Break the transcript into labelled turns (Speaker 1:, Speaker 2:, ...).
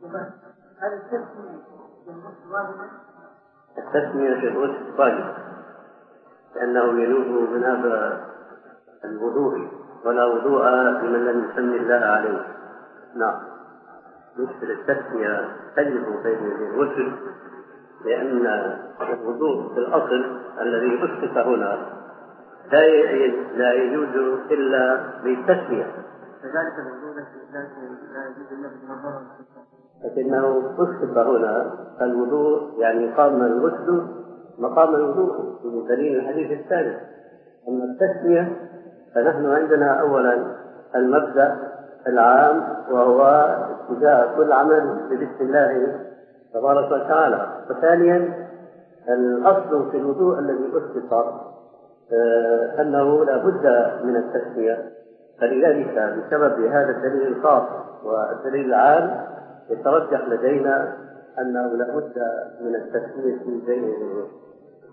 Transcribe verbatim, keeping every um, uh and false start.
Speaker 1: هذا التسمية
Speaker 2: التسمية في الغسل واجب لأنه ينوب من هذا الوضوء، ولا وضوء لمن لم يسمي الله عليه. نعم، مثل التسمية تجب بين الغسل، لأن الوضوء في الأصل الذي أسس هنا لا يجوز إلا بالتسمية،
Speaker 1: كذلك الوضوء لا يجوز إلا بالنظر،
Speaker 2: لكنه أسس هنا الوضوء، يعني قام الغسل مقام الوضوء بدليل الحديث الثاني. أما التسمية فنحن عندنا أولا المبدأ العام، وهو ابتداء كل عمل بسم الله تبارك وتعالى. وثانيا الأصل في الوضوء الذي أسس آه أنه لا بد من التسمية، فلذلك بسبب هذا الدليل الخاص والدليل العام يترجح لدينا أنه لا بد من التسمية بين الوضوء.